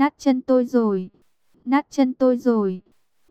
nát chân tôi rồi, nát chân tôi rồi.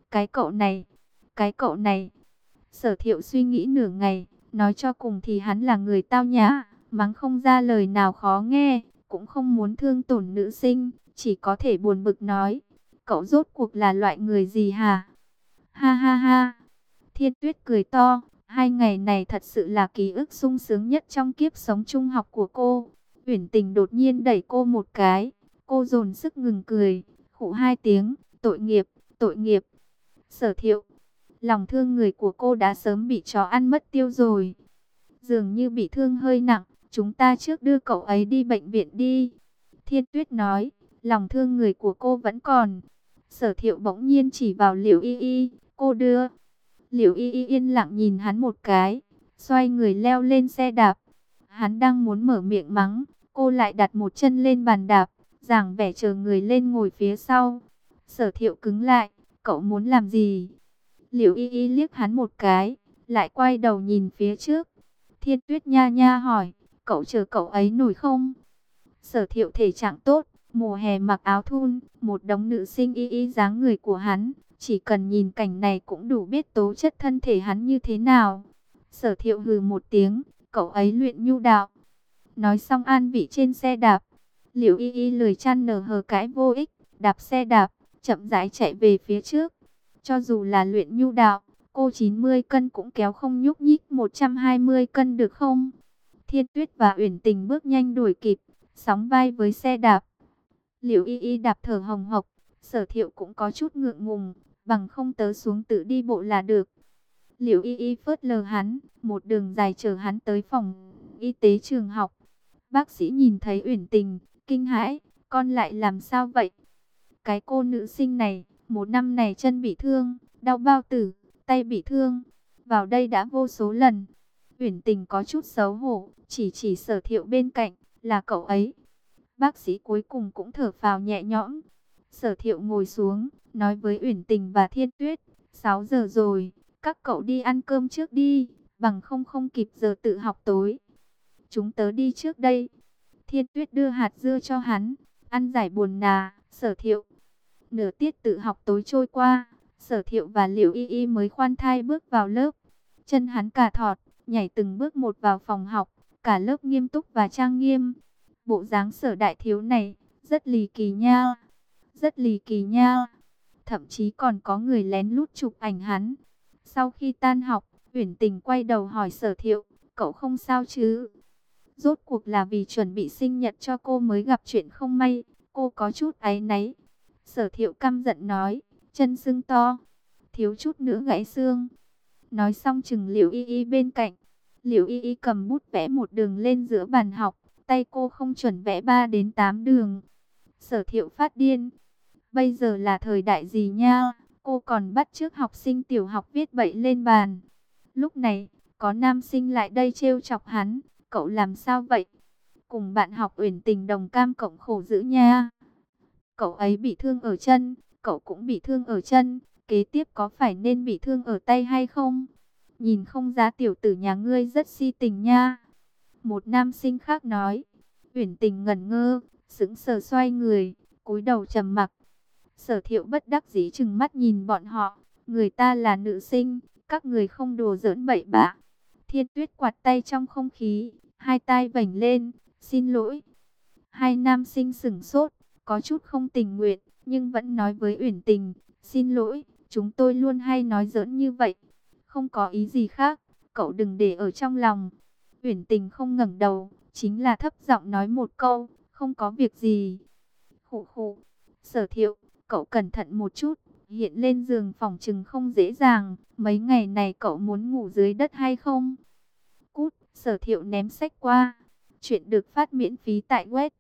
Cái cậu này. Sở Thiệu suy nghĩ nửa ngày, nói cho cùng thì hắn là người tao nhã, mắng không ra lời nào khó nghe, cũng không muốn thương tổn nữ sinh, chỉ có thể buồn bực nói, cậu rốt cuộc là loại người gì hả? Ha ha ha, Thiên Tuyết cười to, 2 ngày này thật sự là ký ức sung sướng nhất trong kiếp sống trung học của cô. Uyển Tình đột nhiên đẩy cô một cái, cô dồn sức ngừng cười, khụ 2 tiếng, tội nghiệp, tội nghiệp. Sở Thiệu, lòng thương người của cô đã sớm bị chó ăn mất tiêu rồi. Dường như bị thương hơi nặng, chúng ta trước đưa cậu ấy đi bệnh viện đi. Thiên Tuyết nói, lòng thương người của cô vẫn còn. Sở Thiệu bỗng nhiên chỉ vào Liễu Y Y, cô đưa. Liễu Y Y yên lặng nhìn hắn một cái, xoay người leo lên xe đạp. Hắn đang muốn mở miệng mắng, cô lại đặt một chân lên bàn đạp, dáng vẻ chờ người lên ngồi phía sau. Sở Thiệu cứng lại, cậu muốn làm gì? Liễu Y Y liếc hắn một cái, lại quay đầu nhìn phía trước. Thiên Tuyết nha nha hỏi, cậu chờ cậu ấy nổi không? Sở Thiệu thể trạng tốt, mùa hè mặc áo thun, một đống nữ sinh y y dáng người của hắn, chỉ cần nhìn cảnh này cũng đủ biết tố chất thân thể hắn như thế nào. Sở Thiệu hừ một tiếng, cậu ấy luyện nhu đạo. Nói xong an vị trên xe đạp. Liễu Y Y lười chăn nở hờ cãi vô ích, đạp xe đạp, chậm rãi chạy về phía trước. Cho dù là luyện nhu đạo, cô 90 cân cũng kéo không nhúc nhích 120 cân được không? Thiên Tuyết và Uyển Tình bước nhanh đuổi kịp, sóng vai với xe đạp. Liễu Y Y đạp thở hồng hộc, Sở Thiệu cũng có chút ngượng ngùng, bằng không tớ xuống tự đi bộ là được. Liễu Y Y phớt lờ hắn, một đường dài chở hắn tới phòng y tế trường học. Bác sĩ nhìn thấy Uyển Tình, kinh hãi, con lại làm sao vậy? Cái cô nữ sinh này, một năm này chân bị thương, đau bao tử, tay bị thương, vào đây đã vô số lần. Uyển Tình có chút xấu hổ, chỉ Sở Thiệu bên cạnh, là cậu ấy. Bác sĩ cuối cùng cũng thở phào nhẹ nhõm. Sở Thiệu ngồi xuống, nói với Uyển Tình và Thiên Tuyết, 6 giờ rồi, các cậu đi ăn cơm trước đi, bằng không kịp giờ tự học tối. Chúng tớ đi trước đây. Thiên Tuyết đưa hạt dưa cho hắn, ăn giải buồn nà. Sở Thiệu. Nửa tiết tự học tối trôi qua, Sở Thiệu và Liễu Y Y mới khoan thai bước vào lớp. Chân hắn cà thọt, nhảy từng bước một vào phòng học, cả lớp nghiêm túc và trang nghiêm. Bộ dáng Sở đại thiếu này, rất lì kỳ nha, rất lì kỳ nha. Thậm chí còn có người lén lút chụp ảnh hắn. Sau khi tan học, Uyển Tình quay đầu hỏi Sở Thiệu, cậu không sao chứ? Rốt cuộc là vì chuẩn bị sinh nhật cho cô mới gặp chuyện không may, cô có chút áy náy. Sở Thiệu căm giận nói, chân sưng to, thiếu chút nữa gãy xương. Nói xong chừng Liễu Y Y bên cạnh. Liễu Y Y cầm bút vẽ một đường lên giữa bàn học, tay cô không chuẩn vẽ 3 đến 8 đường. Sở Thiệu phát điên. Bây giờ là thời đại gì nha, cô còn bắt chước học sinh tiểu học viết bậy lên bàn. Lúc này, có nam sinh lại đây trêu chọc hắn, cậu làm sao vậy? Cùng bạn học Uyển Tình đồng cam cộng khổ dữ nha. Cậu ấy bị thương ở chân, cậu cũng bị thương ở chân, kế tiếp có phải nên bị thương ở tay hay không? Nhìn không ra tiểu tử nhà ngươi rất si tình nha. Một nam sinh khác nói. Uyển Tình ngẩn ngơ, sững sờ xoay người, cúi đầu trầm mặc. Sở Thiệu bất đắc dĩ trừng mắt nhìn bọn họ, người ta là nữ sinh, các người không đùa giỡn bậy bạ. Thiên Tuyết quạt tay trong không khí, hai tay vểnh lên, xin lỗi. Hai nam sinh sửng sốt, có chút không tình nguyện, nhưng vẫn nói với Uyển Tình, xin lỗi, chúng tôi luôn hay nói giỡn như vậy, không có ý gì khác, cậu đừng để ở trong lòng. Uyển Tình không ngẩng đầu, chính là thấp giọng nói một câu, không có việc gì. Khụ khụ, Sở Thiệu, cậu cẩn thận một chút, hiện lên giường phòng chừng không dễ dàng, mấy ngày này cậu muốn ngủ dưới đất hay không? Cút, Sở Thiệu ném sách qua. Chuyện được phát miễn phí tại web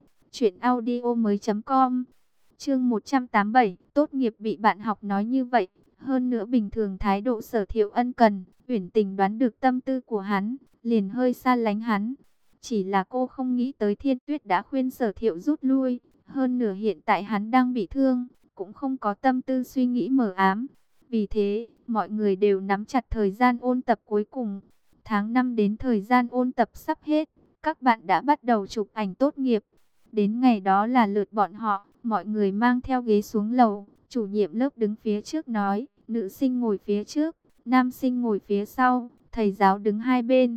truyệnaudiomoi.com. Chương 187, tốt nghiệp bị bạn học nói như vậy, hơn nữa bình thường thái độ Sở Thiệu ân cần, Uyển Tình đoán được tâm tư của hắn, liền hơi xa lánh hắn. Chỉ là cô không nghĩ tới Thiên Tuyết đã khuyên Sở Thiệu rút lui, hơn nữa hiện tại hắn đang bị thương, cũng không có tâm tư suy nghĩ mờ ám. Vì thế, mọi người đều nắm chặt thời gian ôn tập cuối cùng. Tháng 5 đến thời gian ôn tập sắp hết, các bạn đã bắt đầu chụp ảnh tốt nghiệp. Đến ngày đó là lượt bọn họ, Mọi người mang theo ghế xuống lầu, chủ nhiệm lớp đứng phía trước nói, nữ sinh ngồi phía trước, nam sinh ngồi phía sau, thầy giáo đứng hai bên.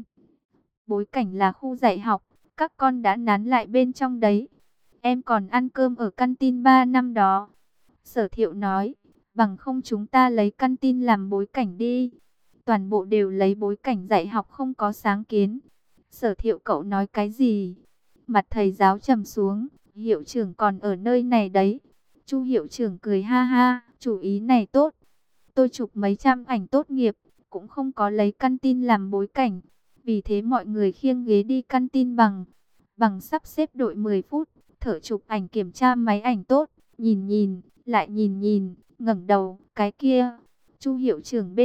Bối cảnh là khu dạy học, các con đã nán lại bên trong đấy. Em còn ăn cơm ở căn tin 3 năm đó. Sở Thiệu nói, bằng không chúng ta lấy căn tin làm bối cảnh đi. Toàn bộ đều lấy bối cảnh dạy học không có sáng kiến. Sở Thiệu cậu nói cái gì? Mặt thầy giáo trầm xuống, hiệu trưởng còn ở nơi này đấy. Chu hiệu trưởng cười ha ha, chủ ý này tốt. Tôi chụp mấy trăm ảnh tốt nghiệp, cũng không có lấy căn tin làm bối cảnh. Vì thế mọi người khiêng ghế đi căn tin bằng sắp xếp đội 10 phút, thở chụp ảnh kiểm tra máy ảnh tốt, nhìn nhìn, lại nhìn nhìn, ngẩng đầu, cái kia, Chu hiệu trưởng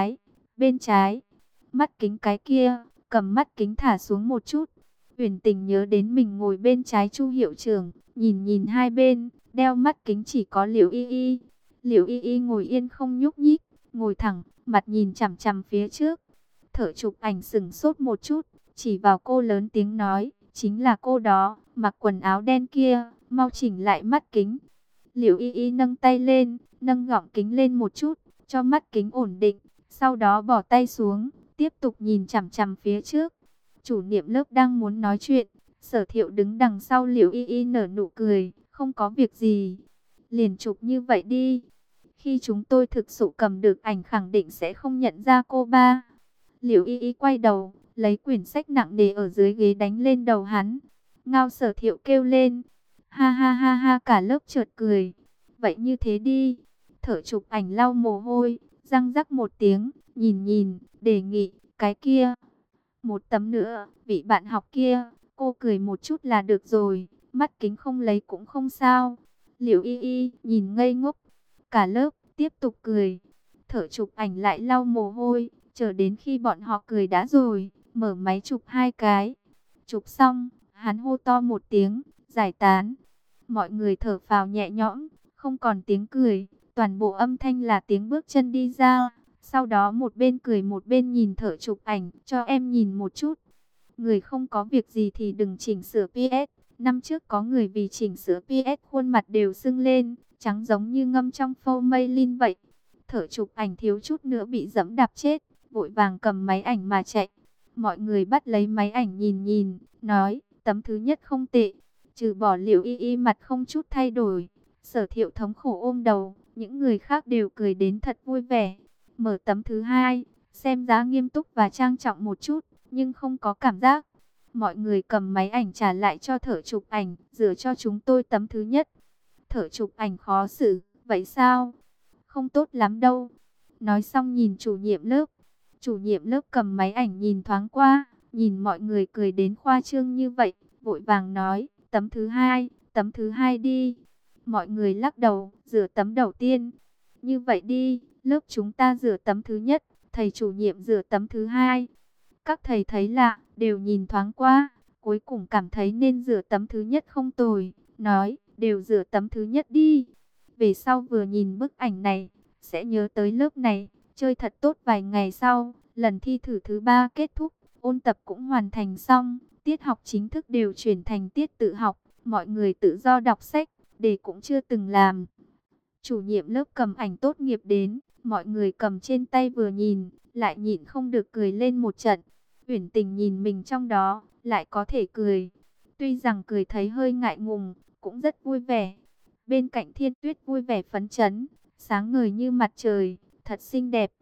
bên trái, mắt kính cái kia, cầm mắt kính thả xuống một chút. Uyển Tình nhớ đến mình ngồi bên trái Chu hiệu trưởng, nhìn nhìn hai bên, đeo mắt kính chỉ có Liễu Y Y. Liễu Y Y ngồi yên không nhúc nhích, ngồi thẳng, mặt nhìn chằm chằm phía trước. Thợ chụp ảnh sững sốt một chút, chỉ vào cô lớn tiếng nói, chính là cô đó, mặc quần áo đen kia, mau chỉnh lại mắt kính. Liễu Y Y nâng tay lên, nâng gọng kính lên một chút, cho mắt kính ổn định, sau đó bỏ tay xuống, tiếp tục nhìn chằm chằm phía trước. Chủ nhiệm lớp đang muốn nói chuyện, Sở Thiệu đứng đằng sau Liễu Y Y nở nụ cười, không có việc gì, liền chụp như vậy đi. Khi chúng tôi thực sự cầm được ảnh khẳng định sẽ không nhận ra cô ba. Liễu Y Y quay đầu, lấy quyển sách nặng nề ở dưới ghế đánh lên đầu hắn. Ngao Sở Thiệu kêu lên, ha ha ha ha, cả lớp chợt cười. Vậy như thế đi. Thợ chụp ảnh lau mồ hôi, răng rắc một tiếng, nhìn nhìn, đề nghị, cái kia. Một tấm nữa, vị bạn học kia, cô cười một chút là được rồi, mắt kính không lấy cũng không sao. Liễu Y Y nhìn ngây ngốc, cả lớp tiếp tục cười. Thợ chụp ảnh lại lau mồ hôi, chờ đến khi bọn họ cười đã rồi, mở máy chụp hai cái. Chụp xong, hắn hô to một tiếng, giải tán. Mọi người thở phào nhẹ nhõm, không còn tiếng cười, toàn bộ âm thanh là tiếng bước chân đi ra. Sau đó một bên cười một bên nhìn thợ chụp ảnh, cho em nhìn một chút. Người không có việc gì thì đừng chỉnh sửa PS. Năm trước có người vì chỉnh sửa PS khuôn mặt đều sưng lên, trắng giống như ngâm trong phô mây linh vậy. Thợ chụp ảnh thiếu chút nữa bị dẫm đạp chết, vội vàng cầm máy ảnh mà chạy. Mọi người bắt lấy máy ảnh nhìn nhìn, nói, tấm thứ nhất không tệ, trừ bỏ Liễu Y Y mặt không chút thay đổi. Sở Thiệu thống khổ ôm đầu, những người khác đều cười đến thật vui vẻ. Mở tấm thứ hai, xem giá nghiêm túc và trang trọng một chút, nhưng không có cảm giác. Mọi người cầm máy ảnh trả lại cho thợ chụp ảnh, rửa cho chúng tôi tấm thứ nhất. Thợ chụp ảnh khó xử, vậy sao? Không tốt lắm đâu. Nói xong nhìn chủ nhiệm lớp. Chủ nhiệm lớp cầm máy ảnh nhìn thoáng qua, nhìn mọi người cười đến khoa trương như vậy, vội vàng nói, tấm thứ hai đi. Mọi người lắc đầu, rửa tấm đầu tiên. Như vậy đi, lớp chúng ta rửa tấm thứ nhất, thầy chủ nhiệm rửa tấm thứ hai. Các thầy thấy lạ, đều nhìn thoáng qua, cuối cùng cảm thấy nên rửa tấm thứ nhất không tồi, nói, đều rửa tấm thứ nhất đi. Về sau vừa nhìn bức ảnh này, sẽ nhớ tới lớp này, chơi thật tốt vài ngày sau, lần thi thử thứ ba kết thúc, ôn tập cũng hoàn thành xong, tiết học chính thức đều chuyển thành tiết tự học, mọi người tự do đọc sách, đề cũng chưa từng làm. Chủ nhiệm lớp cầm ảnh tốt nghiệp đến, mọi người cầm trên tay vừa nhìn, lại nhịn không được cười lên một trận. Uyển Tình nhìn mình trong đó, lại có thể cười. Tuy rằng cười thấy hơi ngại ngùng, cũng rất vui vẻ. Bên cạnh Thiên Tuyết vui vẻ phấn chấn, sáng ngời như mặt trời, thật xinh đẹp.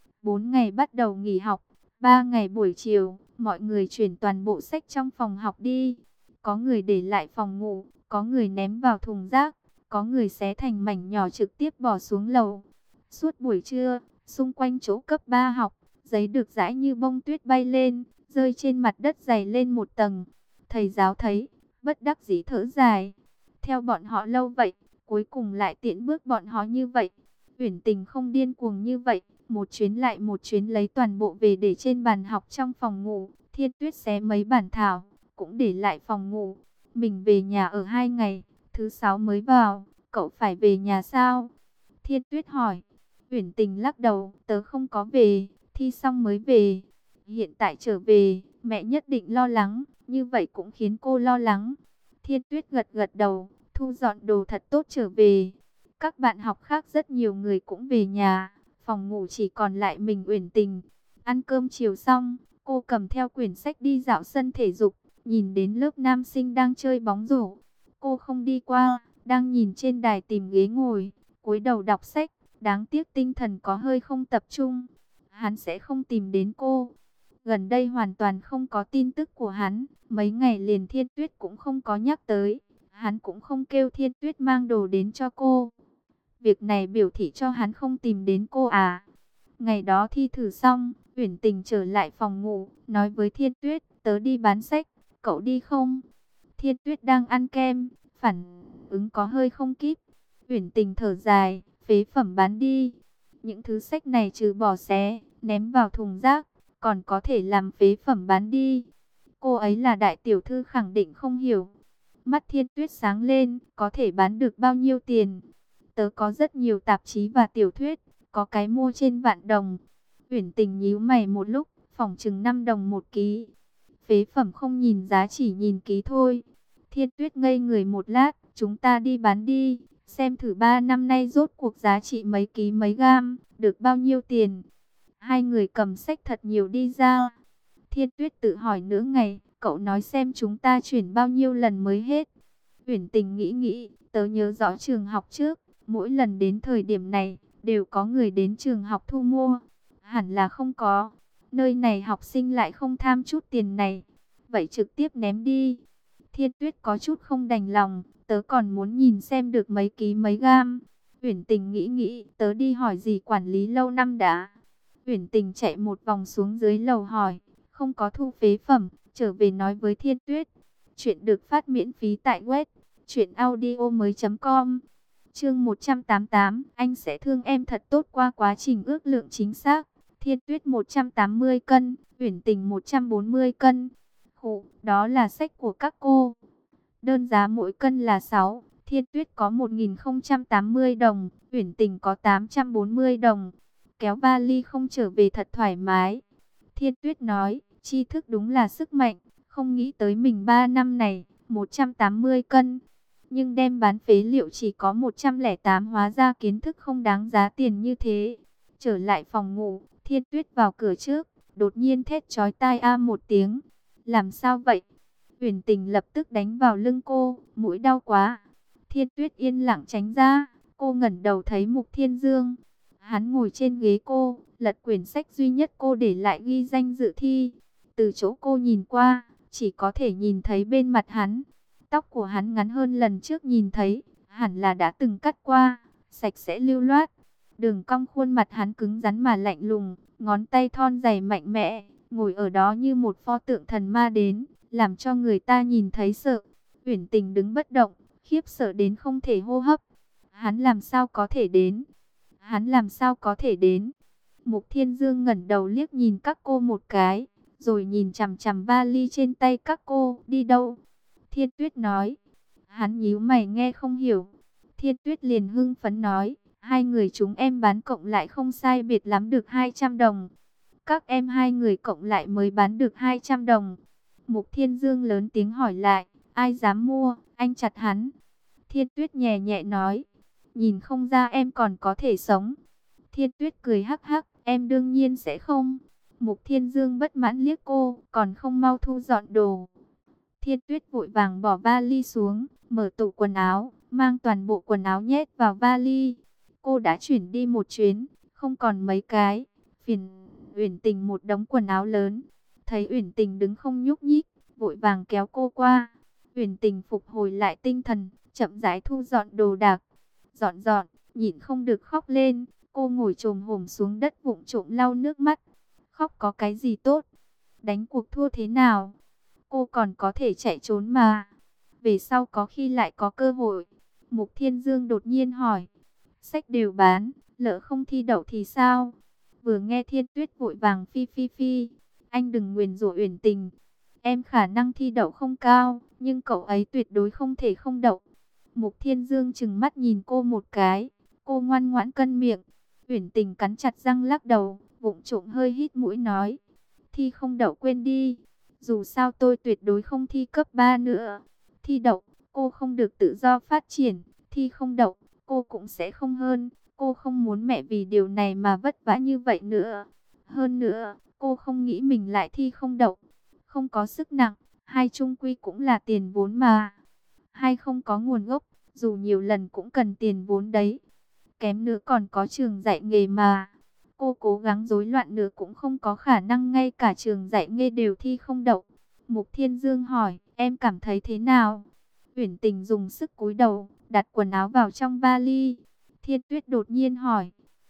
4 ngày bắt đầu nghỉ học, 3 ngày buổi chiều, mọi người chuyển toàn bộ sách trong phòng học đi. Có người để lại phòng ngủ, có người ném vào thùng rác, có người xé thành mảnh nhỏ trực tiếp bỏ xuống lầu. Suốt buổi trưa, xung quanh chỗ cấp 3 học, giấy được rải như bông tuyết bay lên, rơi trên mặt đất dày lên một tầng. Thầy giáo thấy, bất đắc dĩ thở dài. Theo bọn họ lâu vậy, cuối cùng lại tiễn bước bọn họ như vậy. Uyển Tình không điên cuồng như vậy, một chuyến lại một chuyến lấy toàn bộ về để trên bàn học trong phòng ngủ. Thiên Tuyết xé mấy bản thảo, cũng để lại phòng ngủ. Mình về nhà ở 2 ngày, thứ 6 mới vào, cậu phải về nhà sao? Thiên Tuyết hỏi. Uyển Tình lắc đầu, tớ không có về, thi xong mới về. Hiện tại trở về, mẹ nhất định lo lắng, như vậy cũng khiến cô lo lắng. Thiên Tuyết gật gật đầu, thu dọn đồ thật tốt trở về. Các bạn học khác rất nhiều người cũng về nhà, phòng ngủ chỉ còn lại mình Uyển Tình. Ăn cơm chiều xong, cô cầm theo quyển sách đi dạo sân thể dục, nhìn đến lớp nam sinh đang chơi bóng rổ. Cô không đi qua, đang nhìn trên đài tìm ghế ngồi, cúi đầu đọc sách, đáng tiếc tinh thần có hơi không tập trung. Hắn sẽ không tìm đến cô. Gần đây hoàn toàn không có tin tức của hắn, mấy ngày liền Thiên Tuyết cũng không có nhắc tới. Hắn cũng không kêu Thiên Tuyết mang đồ đến cho cô. Việc này biểu thị cho hắn không tìm đến cô à. Ngày đó thi thử xong, Uyển Tình trở lại phòng ngủ, nói với Thiên Tuyết, tớ đi bán sách, cậu đi không? Thiên Tuyết đang ăn kem, phản ứng có hơi không kíp. Uyển Tình thở dài, phế phẩm bán đi. Những thứ sách này trừ bỏ xé, ném vào thùng rác, còn có thể làm phế phẩm bán đi. Cô ấy là đại tiểu thư khẳng định không hiểu. Mắt Thiên Tuyết sáng lên, có thể bán được bao nhiêu tiền? Tớ có rất nhiều tạp chí và tiểu thuyết, có cái mua trên vạn đồng. Uyển Tình nhíu mày một lúc, phỏng chừng 5 đồng một ký. Phế phẩm không nhìn giá chỉ nhìn ký thôi. Thiên Tuyết ngây người một lát, chúng ta đi bán đi, xem thử 3 năm nay rốt cuộc giá trị mấy ký mấy gam, được bao nhiêu tiền. Hai người cầm sách thật nhiều đi ra. Thiên Tuyết tự hỏi nửa ngày, cậu nói xem chúng ta chuyển bao nhiêu lần mới hết. Uyển Tình nghĩ, tớ nhớ rõ trường học trước, mỗi lần đến thời điểm này, đều có người đến trường học thu mua. Hẳn là không có, nơi này học sinh lại không tham chút tiền này. Vậy trực tiếp ném đi. Thiên Tuyết có chút không đành lòng, tớ còn muốn nhìn xem được mấy ký mấy gam. Uyển Tình nghĩ, tớ đi hỏi gì quản lý lâu năm đã. Uyển Tình chạy một vòng xuống dưới lầu hỏi, không có thu phế phẩm, trở về nói với Thiên Tuyết. Chuyện được phát miễn phí tại web truyệnaudiomoi.com. Chương 188, anh sẽ thương em thật tốt. Qua quá trình ước lượng chính xác, Thiên Tuyết 180 cân, Uyển Tình 140 cân. Đó là sách của các cô. Đơn giá mỗi cân là 6, Thiên Tuyết có 1080 đồng, Uyển Tình có 840 đồng. Kéo vali không trở về thật thoải mái. Thiên Tuyết nói, tri thức đúng là sức mạnh, không nghĩ tới mình 3 năm này, 180 cân. Nhưng đem bán phế liệu chỉ có 108, hóa ra kiến thức không đáng giá tiền như thế. Trở lại phòng ngủ, Thiên Tuyết vào cửa trước, đột nhiên thét chói tai a một tiếng. Làm sao vậy? Uyển Tình lập tức đánh vào lưng cô, mũi đau quá. Thiên Tuyết yên lặng tránh ra, cô ngẩng đầu thấy Mục Thiên Dương. Hắn ngồi trên ghế cô, lật quyển sách duy nhất cô để lại ghi danh dự thi. Từ chỗ cô nhìn qua, chỉ có thể nhìn thấy bên mặt hắn. Tóc của hắn ngắn hơn lần trước nhìn thấy, hẳn là đã từng cắt qua, sạch sẽ lưu loát. Đường cong khuôn mặt hắn cứng rắn mà lạnh lùng, ngón tay thon dài mạnh mẽ, ngồi ở đó như một pho tượng thần ma đến, làm cho người ta nhìn thấy sợ. Uyển Tình đứng bất động, khiếp sợ đến không thể hô hấp. Hắn làm sao có thể đến? Hắn làm sao có thể đến? Mục Thiên Dương ngẩng đầu liếc nhìn các cô một cái, rồi nhìn chằm chằm vali trên tay các cô, đi đâu? Thiên Tuyết nói. Hắn nhíu mày nghe không hiểu. Thiên Tuyết liền hưng phấn nói, hai người chúng em bán cộng lại không sai biệt lắm được 200 đồng. Các em hai người cộng lại mới bán được 200 đồng. Mục Thiên Dương lớn tiếng hỏi lại, ai dám mua, anh chặt hắn. Thiên Tuyết nhẹ nhẹ nói, nhìn không ra em còn có thể sống. Thiên Tuyết cười hắc hắc, em đương nhiên sẽ không. Mục Thiên Dương bất mãn liếc cô, còn không mau thu dọn đồ. Thiên Tuyết vội vàng bỏ vali xuống, mở tủ quần áo, mang toàn bộ quần áo nhét vào vali. Cô đã chuyển đi một chuyến, không còn mấy cái. Phiền Uyển Tình một đống quần áo lớn. Thấy Uyển Tình đứng không nhúc nhích, vội vàng kéo cô qua. Uyển Tình phục hồi lại tinh thần, chậm rãi thu dọn đồ đạc. Dọn, nhịn không được khóc lên. Cô ngồi chồm hổm xuống đất vụng trộm lau nước mắt. Khóc có cái gì tốt? Đánh cuộc thua thế nào? Cô còn có thể chạy trốn mà. Về sau có khi lại có cơ hội. Mục Thiên Dương đột nhiên hỏi. Sách đều bán, lỡ không thi đậu thì sao? Vừa nghe Thiên Tuyết vội vàng phi. Anh đừng nguyền rủa Uyển Tình. Em khả năng thi đậu không cao, nhưng cậu ấy tuyệt đối không thể không đậu. Mục Thiên Dương trừng mắt nhìn cô một cái. Cô ngoan ngoãn cân miệng. Uyển Tình cắn chặt răng lắc đầu, vụng trộm hơi hít mũi nói. Thi không đậu quên đi. Dù sao tôi tuyệt đối không thi cấp 3 nữa. Thi đậu, cô không được tự do phát triển, thi không đậu, cô cũng sẽ không hơn. Cô không muốn mẹ vì điều này mà vất vả như vậy nữa. Hơn nữa, cô không nghĩ mình lại thi không đậu, không có sức nặng, hai chung quy cũng là tiền vốn mà. Hai không có nguồn gốc, dù nhiều lần cũng cần tiền vốn đấy. Kém nữa còn có trường dạy nghề mà. Cô cố gắng rối loạn nữa cũng không có khả năng ngay cả trường dạy nghề đều thi không đậu. Mục Thiên Dương hỏi, em cảm thấy thế nào? Uyển Tình dùng sức cúi đầu, đặt quần áo vào trong vali. Thiên Tuyết đột nhiên hỏi,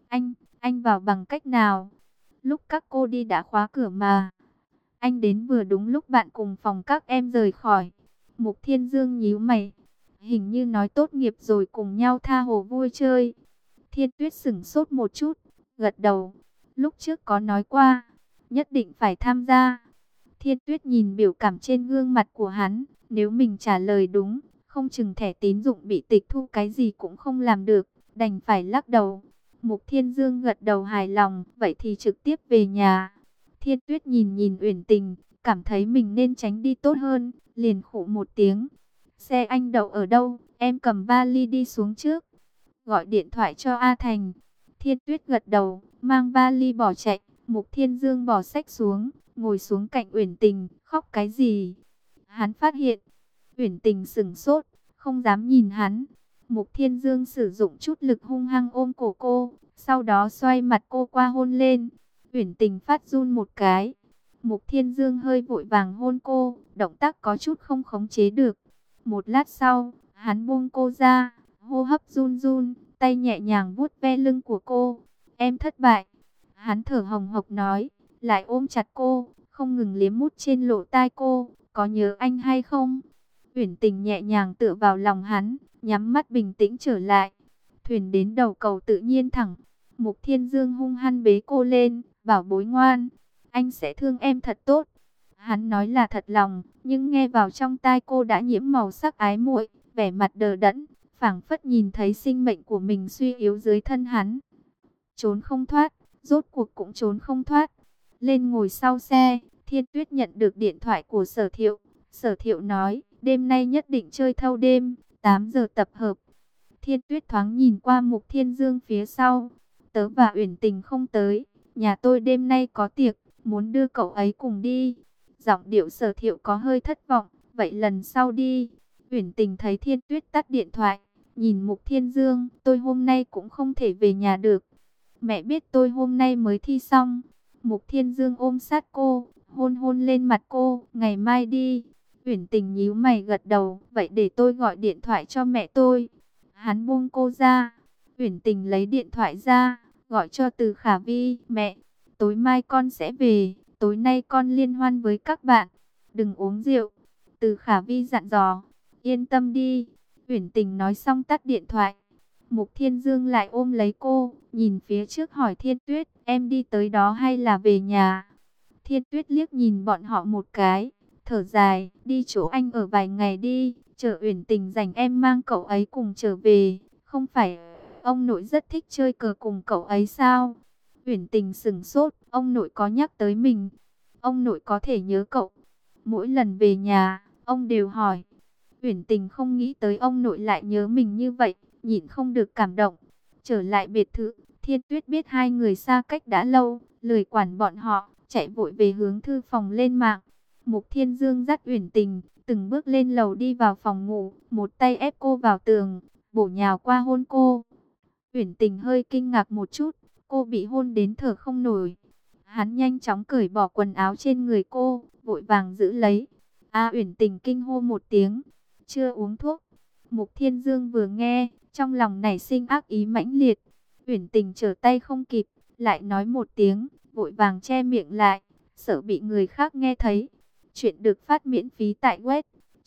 anh vào bằng cách nào? Lúc các cô đi đã khóa cửa mà. Anh đến vừa đúng lúc bạn cùng phòng các em rời khỏi. Mục Thiên Dương nhíu mày, hình như nói tốt nghiệp rồi cùng nhau tha hồ vui chơi. Thiên Tuyết sững sốt một chút, gật đầu. Lúc trước có nói qua, nhất định phải tham gia. Thiên Tuyết nhìn biểu cảm trên gương mặt của hắn, nếu mình trả lời đúng, không chừng thẻ tín dụng bị tịch thu cái gì cũng không làm được, đành phải lắc đầu. Mục Thiên Dương gật đầu hài lòng, vậy thì trực tiếp về nhà. Thiên Tuyết nhìn nhìn Uyển Tình, cảm thấy mình nên tránh đi tốt hơn, liền khụ một tiếng. Xe anh đậu ở đâu, em cầm vali đi xuống trước. Gọi điện thoại cho A Thành. Thiên Tuyết gật đầu, mang vali bỏ chạy. Mục Thiên Dương bỏ sách xuống, ngồi xuống cạnh Uyển Tình, khóc cái gì? Hắn phát hiện, Uyển Tình sững sốt, không dám nhìn hắn. Mục Thiên Dương sử dụng chút lực hung hăng ôm cổ cô, sau đó xoay mặt cô qua hôn lên. Uyển Tình phát run một cái. Mục Thiên Dương hơi vội vàng hôn cô, động tác có chút không khống chế được. Một lát sau, hắn buông cô ra, hô hấp run run, tay nhẹ nhàng vuốt ve lưng của cô. Em thất bại. Hắn thở hồng hộc nói, lại ôm chặt cô, không ngừng liếm mút trên lỗ tai cô. Có nhớ anh hay không? Uyển Tình nhẹ nhàng tựa vào lòng hắn, nhắm mắt bình tĩnh trở lại. Thuyền đến đầu cầu tự nhiên thẳng. Mục Thiên Dương hung hăng bế cô lên, bảo bối ngoan, anh sẽ thương em thật tốt. Hắn nói là thật lòng, nhưng nghe vào trong tai cô đã nhiễm màu sắc ái muội, vẻ mặt đờ đẫn, phảng phất nhìn thấy sinh mệnh của mình suy yếu dưới thân hắn. Trốn không thoát, rốt cuộc cũng trốn không thoát. Lên ngồi sau xe, Thiên Tuyết nhận được điện thoại của Sở Thiệu. Sở Thiệu nói, đêm nay nhất định chơi thâu đêm, 8 giờ tập hợp. Thiên Tuyết thoáng nhìn qua Mục Thiên Dương phía sau. Tớ và Uyển Tình không tới, nhà tôi đêm nay có tiệc, muốn đưa cậu ấy cùng đi. Giọng điệu Sở Thiệu có hơi thất vọng, vậy lần sau đi. Uyển Tình thấy Thiên Tuyết tắt điện thoại, nhìn Mục Thiên Dương, tôi hôm nay cũng không thể về nhà được. Mẹ biết tôi hôm nay mới thi xong. Mục Thiên Dương ôm sát cô, hôn hôn lên mặt cô, ngày mai đi. Uyển Tình nhíu mày gật đầu, vậy để tôi gọi điện thoại cho mẹ tôi. Hắn buông cô ra. Uyển Tình lấy điện thoại ra, gọi cho Từ Khả Vi, mẹ, tối mai con sẽ về, tối nay con liên hoan với các bạn, đừng uống rượu. Từ Khả Vi dặn dò, yên tâm đi. Uyển Tình nói xong tắt điện thoại. Mục Thiên Dương lại ôm lấy cô, nhìn phía trước hỏi Thiên Tuyết, em đi tới đó hay là về nhà? Thiên Tuyết liếc nhìn bọn họ một cái, thở dài, đi chỗ anh ở vài ngày đi, chờ Uyển Tình rảnh em mang cậu ấy cùng trở về, không phải ông nội rất thích chơi cờ cùng cậu ấy sao? Uyển Tình sững sốt, ông nội có nhắc tới mình, ông nội có thể nhớ cậu. Mỗi lần về nhà, ông đều hỏi. Uyển Tình không nghĩ tới ông nội lại nhớ mình như vậy, nhịn không được cảm động. Trở lại biệt thự, Thiên Tuyết biết hai người xa cách đã lâu, lười quản bọn họ, chạy vội về hướng thư phòng lên mạng. Mục Thiên Dương dắt Uyển Tình, từng bước lên lầu đi vào phòng ngủ, một tay ép cô vào tường, bổ nhào qua hôn cô. Uyển Tình hơi kinh ngạc một chút, cô bị hôn đến thở không nổi. Hắn nhanh chóng cởi bỏ quần áo trên người cô, vội vàng giữ lấy. Uyển Tình kinh hô một tiếng, chưa uống thuốc. Mục Thiên Dương vừa nghe, trong lòng nảy sinh ác ý mãnh liệt. Uyển Tình trở tay không kịp, lại nói một tiếng, vội vàng che miệng lại, sợ bị người khác nghe thấy. Chuyện được phát miễn phí tại web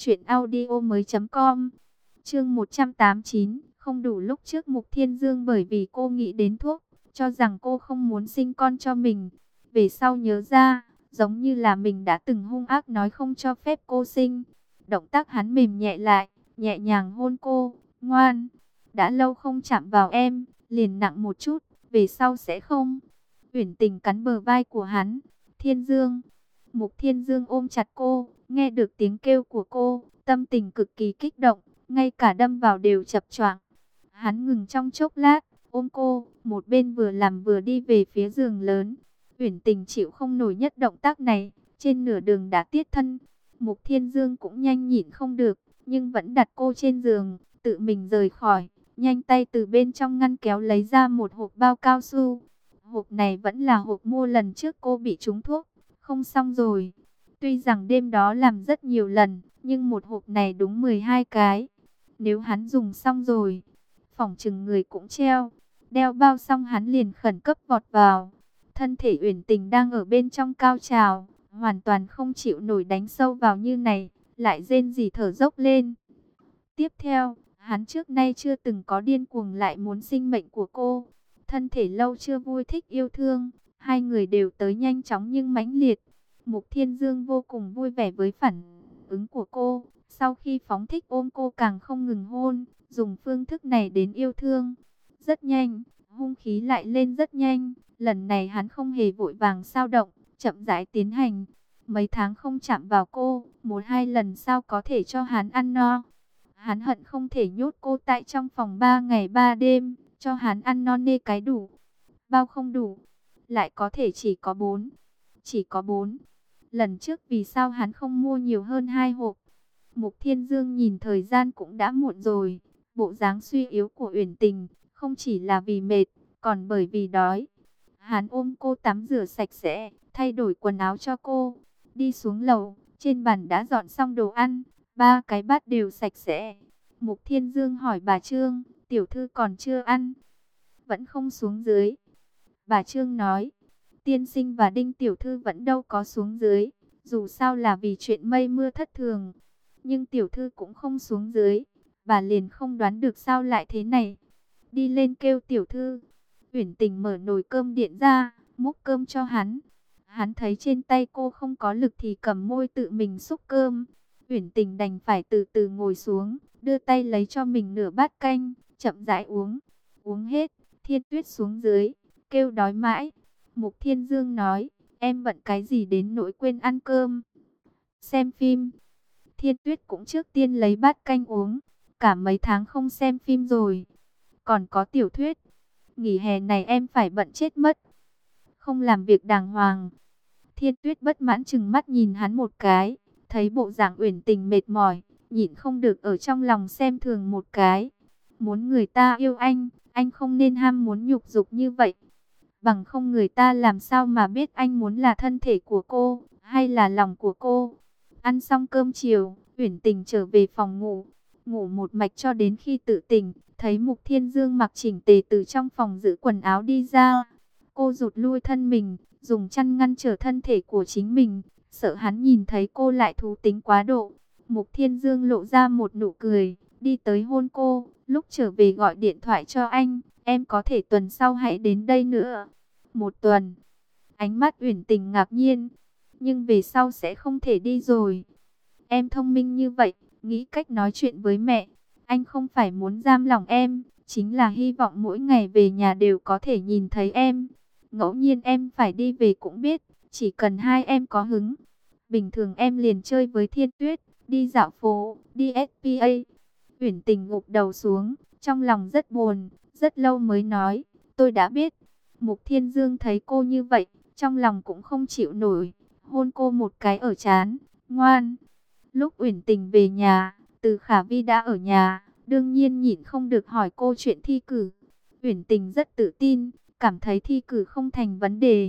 truyệnaudiomoi.com. Chương 189, không đủ. Lúc trước Mục Thiên Dương bởi vì cô nghĩ đến thuốc, cho rằng cô không muốn sinh con cho mình. Về sau nhớ ra, giống như là mình đã từng hung ác nói không cho phép cô sinh. Động tác hắn mềm nhẹ lại, nhẹ nhàng hôn cô, ngoan, đã lâu không chạm vào em, liền nặng một chút, về sau sẽ không. Uyển Tình cắn bờ vai của hắn, Thiên Dương. Mục Thiên Dương ôm chặt cô, Nghe được tiếng kêu của cô, tâm tình cực kỳ kích động, ngay cả đâm vào đều chập choạng. Hắn ngừng trong chốc lát, ôm cô, một bên vừa làm vừa đi về phía giường lớn. Uyển Tình chịu không nổi nhất động tác này, trên nửa đường đã tiết thân. Mục Thiên Dương cũng nhanh nhịn không được, nhưng vẫn đặt cô trên giường, tự mình rời khỏi. Nhanh tay từ bên trong ngăn kéo lấy ra một hộp bao cao su. Hộp này vẫn là hộp mua lần trước cô bị trúng thuốc, không xong rồi. Tuy rằng đêm đó làm rất nhiều lần, nhưng một hộp này đúng 12 cái. Nếu hắn dùng xong rồi, phỏng chừng người cũng treo. Đeo bao xong hắn liền khẩn cấp vọt vào. Thân thể Uyển Tình đang ở bên trong cao trào, hoàn toàn không chịu nổi đánh sâu vào như này, lại rên rỉ thở dốc lên. Tiếp theo, hắn trước nay chưa từng có điên cuồng lại muốn sinh mệnh của cô. Thân thể lâu chưa vui thích yêu thương, hai người đều tới nhanh chóng nhưng mãnh liệt. Mục Thiên Dương vô cùng vui vẻ với phản ứng của cô. Sau khi phóng thích ôm cô càng không ngừng hôn, dùng phương thức này đến yêu thương. Rất nhanh, hung khí lại lên rất nhanh. Lần này hắn không hề vội vàng sao động, chậm rãi tiến hành. Mấy tháng không chạm vào cô, một hai lần sao có thể cho hắn ăn no. Hắn hận không thể nhốt cô tại trong phòng 3 ngày 3 đêm, cho hắn ăn no nê cái đủ. Bao không đủ, lại có thể chỉ có 4. Chỉ có 4. Lần trước vì sao hắn không mua nhiều hơn 2 hộp? Mục Thiên Dương nhìn thời gian cũng đã muộn rồi. Bộ dáng suy yếu của Uyển Tình không chỉ là vì mệt, còn bởi vì đói. Hắn ôm cô tắm rửa sạch sẽ, thay đổi quần áo cho cô. Đi xuống lầu, trên bàn đã dọn xong đồ ăn, 3 cái bát đều sạch sẽ. Mục Thiên Dương hỏi bà Trương, tiểu thư còn chưa ăn? Vẫn không xuống dưới. Bà Trương nói, tiên sinh và Đinh tiểu thư vẫn đâu có xuống dưới, dù sao là vì chuyện mây mưa thất thường. Nhưng tiểu thư cũng không xuống dưới, bà liền không đoán được sao lại thế này. Đi lên kêu tiểu thư. Uyển Tình mở nồi cơm điện ra, múc cơm cho hắn. Hắn thấy trên tay cô không có lực thì cầm môi tự mình xúc cơm. Uyển Tình đành phải từ từ ngồi xuống, đưa tay lấy cho mình nửa bát canh, chậm rãi uống. Uống hết, Thiên Tuyết xuống dưới, kêu đói mãi. Mục Thiên Dương nói, em bận cái gì đến nỗi quên ăn cơm? Xem phim. Thiên Tuyết cũng trước tiên lấy bát canh uống. Cả mấy tháng không xem phim rồi. Còn có tiểu thuyết. Nghỉ hè này em phải bận chết mất. Không làm việc đàng hoàng. Thiên Tuyết bất mãn chừng mắt nhìn hắn một cái. Thấy bộ dạng Uyển Tình mệt mỏi, nhịn không được ở trong lòng xem thường một cái. Muốn người ta yêu anh không nên ham muốn nhục dục như vậy. Bằng không người ta làm sao mà biết anh muốn là thân thể của cô, hay là lòng của cô. Ăn xong cơm chiều, Uyển Tình trở về phòng ngủ. Ngủ một mạch cho đến khi tự tỉnh, thấy Mục Thiên Dương mặc chỉnh tề từ trong phòng giữ quần áo đi ra. Cô rụt lui thân mình, dùng chăn ngăn trở thân thể của chính mình, sợ hắn nhìn thấy cô lại thú tính quá độ. Mục Thiên Dương lộ ra một nụ cười, đi tới hôn cô. Lúc trở về gọi điện thoại cho anh, em có thể tuần sau hãy đến đây nữa. 1 tuần. Ánh mắt Uyển Tình ngạc nhiên, nhưng về sau sẽ không thể đi rồi. Em thông minh như vậy, nghĩ cách nói chuyện với mẹ. Anh không phải muốn giam lòng em, chính là hy vọng mỗi ngày về nhà đều có thể nhìn thấy em. Ngẫu nhiên em phải đi về cũng biết, chỉ cần hai em có hứng. Bình thường em liền chơi với Thiên Tuyết, đi dạo phố, đi SPA. Uyển Tình gục đầu xuống, trong lòng rất buồn, rất lâu mới nói, tôi đã biết. Mục Thiên Dương thấy cô như vậy, trong lòng cũng không chịu nổi, hôn cô một cái ở trán, ngoan. Lúc Uyển Tình về nhà, Từ Khả Vi đã ở nhà, đương nhiên nhịn không được hỏi cô chuyện thi cử. Uyển Tình rất tự tin, cảm thấy thi cử không thành vấn đề.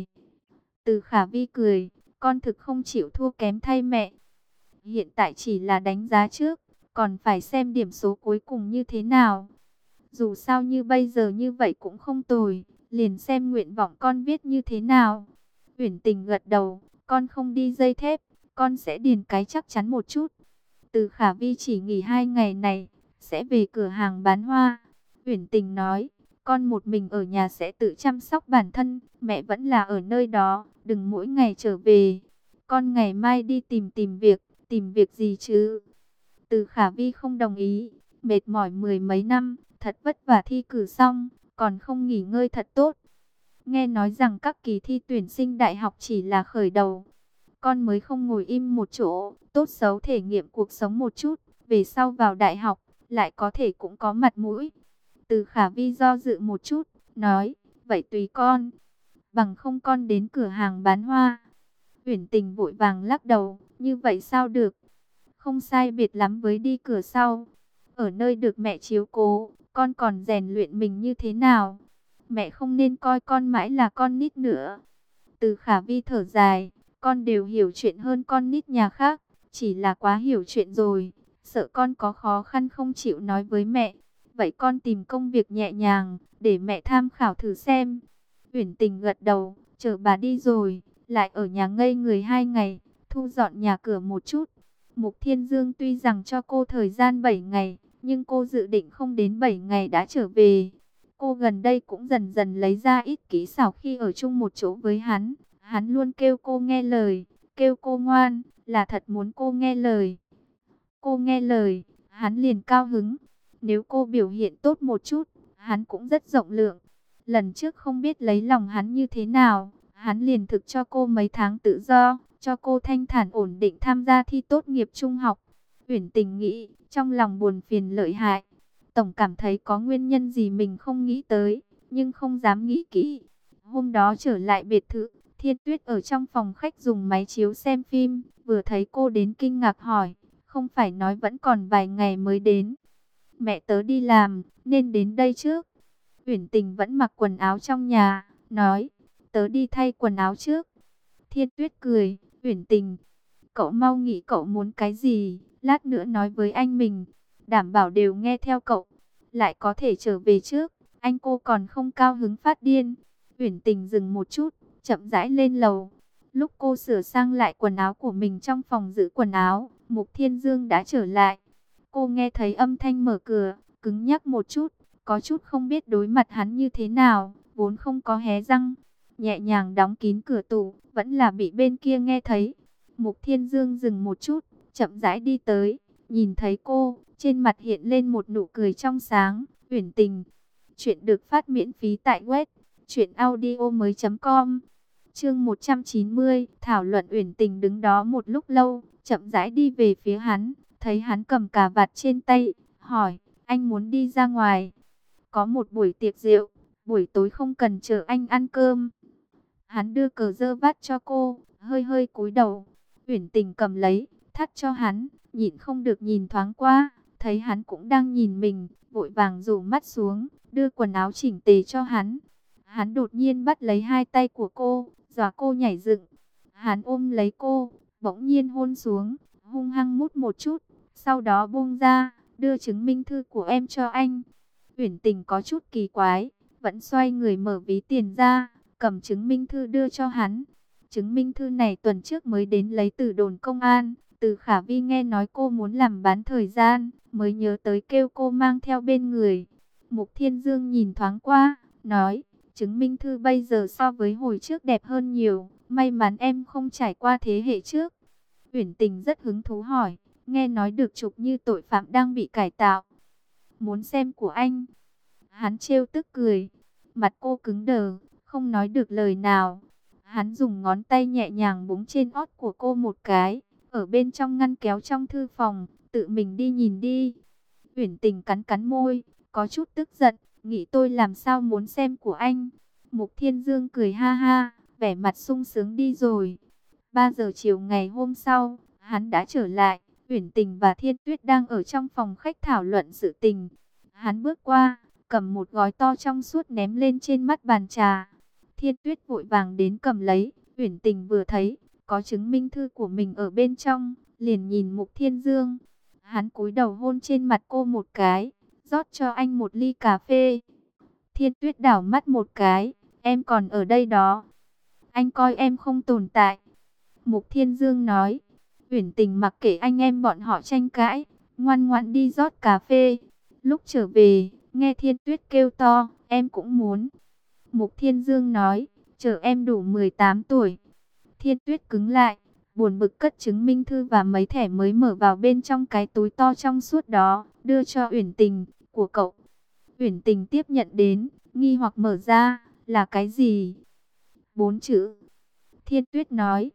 Từ Khả Vi cười, con thực không chịu thua kém thay mẹ. Hiện tại chỉ là đánh giá trước, còn phải xem điểm số cuối cùng như thế nào. Dù sao như bây giờ như vậy cũng không tồi, liền xem nguyện vọng con viết như thế nào. Uyển Tình gật đầu, con không đi dây thép, con sẽ điền cái chắc chắn một chút. Từ Khả Vi chỉ nghỉ 2 ngày này, sẽ về cửa hàng bán hoa. Uyển Tình nói, con một mình ở nhà sẽ tự chăm sóc bản thân, mẹ vẫn là ở nơi đó, đừng mỗi ngày trở về. Con ngày mai đi tìm việc, tìm việc gì chứ? Từ Khả Vi không đồng ý, mệt mỏi 10 mấy năm, thật vất vả thi cử xong, còn không nghỉ ngơi thật tốt. Nghe nói rằng các kỳ thi tuyển sinh đại học chỉ là khởi đầu. con mới không ngồi im một chỗ, tốt xấu thể nghiệm cuộc sống một chút, về sau vào đại học, lại có thể cũng có mặt mũi. Từ Khả Vi do dự một chút, nói, vậy tùy con, bằng không con đến cửa hàng bán hoa. Uyển Tình vội vàng lắc đầu, như vậy sao được, không sai biệt lắm với đi cửa sau. Ở nơi được mẹ chiếu cố, con còn rèn luyện mình như thế nào? Mẹ không nên coi con mãi là con nít nữa. Từ Khả Vi thở dài, con đều hiểu chuyện hơn con nít nhà khác, chỉ là quá hiểu chuyện rồi, sợ con có khó khăn không chịu nói với mẹ. Vậy con tìm công việc nhẹ nhàng, để mẹ tham khảo thử xem. Uyển Tình gật đầu, chờ bà đi rồi, lại ở nhà ngây người 2 ngày, thu dọn nhà cửa một chút. Mục Thiên Dương tuy rằng cho cô thời gian 7 ngày, nhưng cô dự định không đến 7 ngày đã trở về. Cô gần đây cũng dần dần lấy ra ít kỹ xảo khi ở chung một chỗ với hắn. Hắn luôn kêu cô nghe lời, kêu cô ngoan, là thật muốn cô nghe lời. Cô nghe lời, hắn liền cao hứng. Nếu cô biểu hiện tốt một chút, hắn cũng rất rộng lượng. Lần trước không biết lấy lòng hắn như thế nào, hắn liền thực cho cô mấy tháng tự do, cho cô thanh thản ổn định tham gia thi tốt nghiệp trung học. Uyển Tình nghĩ, trong lòng buồn phiền lợi hại. Tổng cảm thấy có nguyên nhân gì mình không nghĩ tới, nhưng không dám nghĩ kỹ. Hôm đó trở lại biệt thự, Thiên Tuyết ở trong phòng khách dùng máy chiếu xem phim, vừa thấy cô đến kinh ngạc hỏi, không phải nói vẫn còn vài ngày mới đến. Mẹ tớ đi làm, nên đến đây trước. Uyển Tình vẫn mặc quần áo trong nhà, nói, tớ đi thay quần áo trước. Thiên Tuyết cười, Uyển Tình, cậu mau nghĩ cậu muốn cái gì, lát nữa nói với anh mình, đảm bảo đều nghe theo cậu, lại có thể trở về trước, anh cô còn không cao hứng phát điên. Uyển Tình dừng một chút, chậm rãi lên lầu. Lúc cô sửa sang lại quần áo của mình trong phòng giữ quần áo, Mục Thiên Dương đã trở lại. Cô nghe thấy âm thanh mở cửa, cứng nhắc một chút, có chút không biết đối mặt hắn như thế nào, vốn không có hé răng. Nhẹ nhàng đóng kín cửa tủ, vẫn là bị bên kia nghe thấy. Mục Thiên Dương dừng một chút, chậm rãi đi tới, nhìn thấy cô, trên mặt hiện lên một nụ cười trong sáng. Uyển Tình, chuyện được phát miễn phí tại web truyệnaudiomoi.com. Chương 190, thảo luận. Uyển Tình đứng đó một lúc lâu, chậm rãi đi về phía hắn, thấy hắn cầm cà vạt trên tay, hỏi, anh muốn đi ra ngoài? Có một buổi tiệc rượu, buổi tối không cần chờ anh ăn cơm. Hắn đưa cờ dơ vắt cho cô, hơi hơi cúi đầu. Uyển Tình cầm lấy, thắt cho hắn, nhịn không được nhìn thoáng qua, thấy hắn cũng đang nhìn mình, vội vàng rủ mắt xuống, đưa quần áo chỉnh tề cho hắn. Hắn đột nhiên bắt lấy hai tay của cô, dọa cô nhảy dựng. Hắn ôm lấy cô, bỗng nhiên hôn xuống, hung hăng mút một chút, sau đó buông ra, đưa chứng minh thư của em cho anh. Uyển Tình có chút kỳ quái, vẫn xoay người mở ví tiền ra, cầm chứng minh thư đưa cho hắn. Chứng minh thư này tuần trước mới đến lấy từ đồn công an. Từ Khả Vi nghe nói cô muốn làm bán thời gian, mới nhớ tới kêu cô mang theo bên người. Mục Thiên Dương nhìn thoáng qua, nói, chứng minh thư bây giờ so với hồi trước đẹp hơn nhiều, may mắn em không trải qua thế hệ trước. Uyển Tình rất hứng thú hỏi, nghe nói được chụp như tội phạm đang bị cải tạo. Muốn xem của anh. Hắn trêu tức cười, mặt cô cứng đờ, không nói được lời nào. Hắn dùng ngón tay nhẹ nhàng búng trên ót của cô một cái, ở bên trong ngăn kéo trong thư phòng, tự mình đi nhìn đi. Uyển Tình cắn cắn môi, có chút tức giận, nghĩ tôi làm sao muốn xem của anh. Mục Thiên Dương cười ha ha, vẻ mặt sung sướng đi rồi. 3 giờ chiều ngày hôm sau, hắn đã trở lại. Uyển Tình và Thiên Tuyết đang ở trong phòng khách thảo luận sự tình. Hắn bước qua, cầm một gói to trong suốt ném lên trên mắt bàn trà. Thiên Tuyết vội vàng đến cầm lấy. Uyển Tình vừa thấy có chứng minh thư của mình ở bên trong, liền nhìn Mục Thiên Dương. Hắn cúi đầu hôn trên mặt cô một cái, rót cho anh một ly cà phê. Thiên Tuyết đảo mắt một cái, em còn ở đây đó. Anh coi em không tồn tại. Mục Thiên Dương nói. Uyển Tình mặc kệ anh em bọn họ tranh cãi, ngoan ngoãn đi rót cà phê. Lúc trở về, nghe Thiên Tuyết kêu to, em cũng muốn. Mục Thiên Dương nói, chờ em đủ 18 tuổi. Thiên Tuyết cứng lại, buồn bực cất chứng minh thư và mấy thẻ mới mở vào bên trong cái túi to trong suốt đó, đưa cho Uyển Tình, của cậu. Uyển Tình tiếp nhận đến, nghi hoặc mở ra, là cái gì? 4 chữ. Thiên Tuyết nói,